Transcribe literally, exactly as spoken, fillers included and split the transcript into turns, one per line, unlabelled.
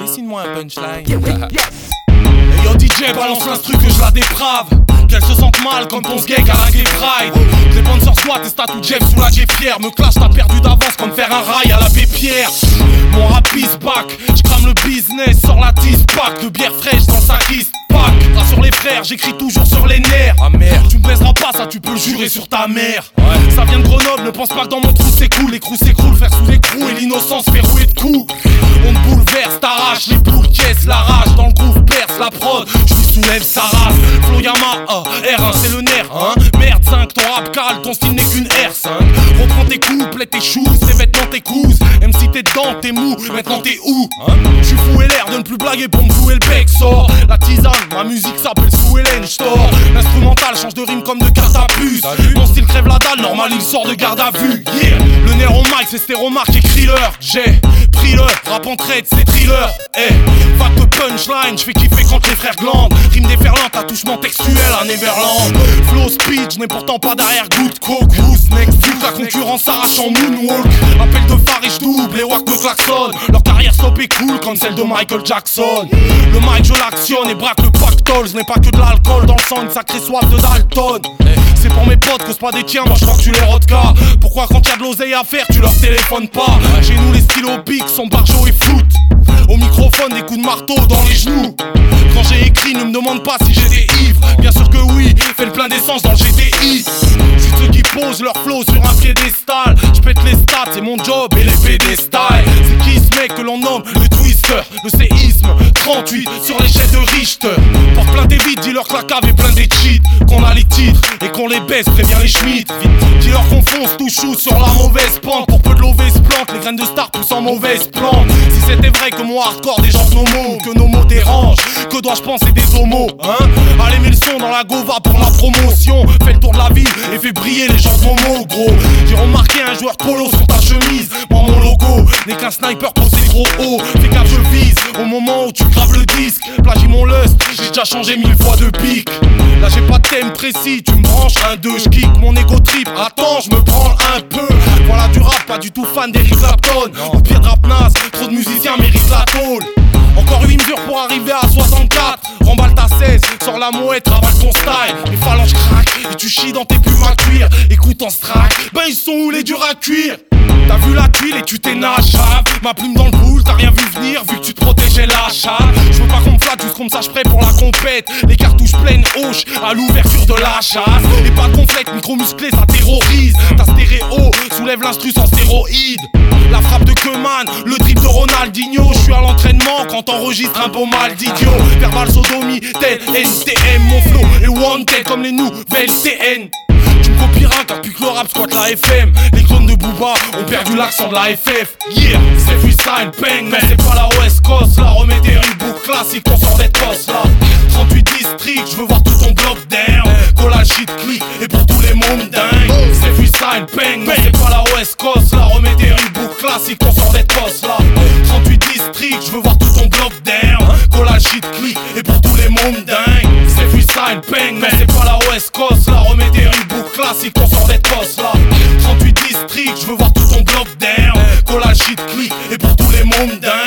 Dessine-moi un punchline. Hey yo D J, balance l'instru que je la déprave. Qu'elle se sente mal comme ton sgeg à la Gay Pride. Les bonnes sœurs soit tes statues Jeff sous la G-Pierre. Me clash, t'as perdu d'avance comme faire un rail à la P-Pierre. Mon rap is back, j'crame le business, sors la tease pack de bière fraîche dans sa kiss pack. Rassure les frères, j'écris toujours sur les nerfs. Ah merde, tu me baiseras pas, ça tu peux jurer sur ta mère. Ouais. Ça vient de Grenoble, ne pense pas que dans mon trou c'est cool. Les crous s'écroulent, faire sous l'écrou et l'innocence fait rouler de coups. On te bouleverse, t'arrache les boules, caisse, la rage. Dans le groove perce la prod, j'lui soulève sa race. Flo Yamaha, R un c'est le nerf, hein. Merde cinq, ton rap cale, ton style n'est qu'une R cinq. Reprends tes couplets, tes shoes, tes vêtements, tes couses. Même si t'es dedans, t'es mou, maintenant t'es où hein. J'suis fou et l'air de ne plus blaguer pour me flouer le bec. Sort la tisane, ma musique s'appelle sous Hélène, j'tors. L'instrumental change de rime comme de carte à puce. Mon style crève la dalle, normal il sort de garde à vue. Yeah. Le nerf au mic, c'est stéromarque et thriller. J'ai pris le rap en trade, c'est thriller. Eh, hey. Vague de punchline, j'fais kiffer quand les frères glandent. Rime déferlante, attouchement textuel à Neverland. Flow speed, j'n'ai pourtant pas derrière good coke. Who's next? Vu que la concurrence arrache en moonwalk. Appel de phare et j'double, les wack me klaxonnent. Leur carrière stop et cool comme celle de Michael Jackson. Le mic je l'actionne et braque le pactole. Ce n'est pas que de l'alcool dans le sang, une sacrée soif de Dalton. C'est pour mes potes que c'est pas des tiens, moi je crois que tu les rodkas. Pourquoi quand y'a de l'oseille à faire, tu leur téléphones pas? Chez nous les stylos bics sont barjots et floutes. Au microphone des coups de marteau dans les genoux. Quand j'ai écrit, ne me demande pas si j'étais ivre. Bien sûr que oui, fais le plein d'essence dans le G T I. J'suis ceux qui posent leur flow sur un piédestal. J'pète les stats, c'est mon job et les pédestals. C'est qui ce mec que l'on nomme le twister, le séisme trente-huit sur l'échelle de Richter. Porte plein des vides, dis-leur que la cave est plein des cheats. Qu'on a les titres et qu'on les baisse, préviens les schmitts. Dis-leur qu'on fonce tout chou sur la mauvaise pente. Pour peu de l'ovée se plante, les graines de star poussent en mauvaise plante. Si c'était vrai que mon hardcore déchante nos mots, que nos mots dérangent, que dois-je penser des homos, hein? Allez mets le son dans la gova pour la promotion. Fais le tour de la ville et fais briller les gens de Momo, gros. J'ai remarqué un joueur polo sur ta chemise. Moi mon logo n'est qu'un sniper posé trop haut. Fais gaffe je vise au moment où tu graves le disque. Plagie mon lust, j'ai déjà changé mille fois de pique. Là j'ai pas de thème précis, tu me branches un deux. J'kick mon ego trip, attends je me branle un peu. Voilà du rap, pas du tout fan d'Eric Clapton. Ou pire de rap naze, trop de musiciens méritent la tôle. Encore huit mesures pour arriver à soixante-quatre. Remballe ta seize, sors la mouette, ravale ton style. Les phalanges craquent et tu chies dans tes plumes à cuire. Écoute en strack, ben ils sont où les durs à cuire? T'as vu la tuile et tu t'es nachave. Ma plume dans le boule, t'as rien vu venir vu que tu te protégeais la chatte. Je veux pas qu'on me flatte, juste qu'on me sache prêt pour la compète. Les cartouches pleines hoche à l'ouverture de la chasse. Et pas de conflette, micro musclé ça terrorise. Ta stéréo soulève l'instru sans stéroïdes. La frappe de Keman, le drip de Ronaldinho. Je suis à l'entraînement quand t'enregistres un beau mal d'idiot. Verbal sodomie, tel N T M. Mon flow est wanted comme les nouvelles T N. Tu me copieras car depuis que le rap squatte la F M. Les clones de Booba ont perdu l'accent de la F F. Yeah, c'est freestyle bang, mais c'est pas la West Coast. La remets des Reebok classique, on sort des tosses là. trente-huit districts, je veux voir tout ton bloc down. Collage shit click et pour tous les mômes dingues. C'est freestyle bang, mais c'est pas la West Coast. La remets des Reebok classique, on sort des tosses là. trente-huit districts, je veux voir tout ton bloc down. Collage shit click et pour tous les mômes dingues. C'est freestyle bang, mais c'est pas la West Coast. La remets des Reebok classique, on sort des tosses là. trente-huit districts, je veux voir tout ton bloc down. Collage shit click et pour tous les mômes dingues.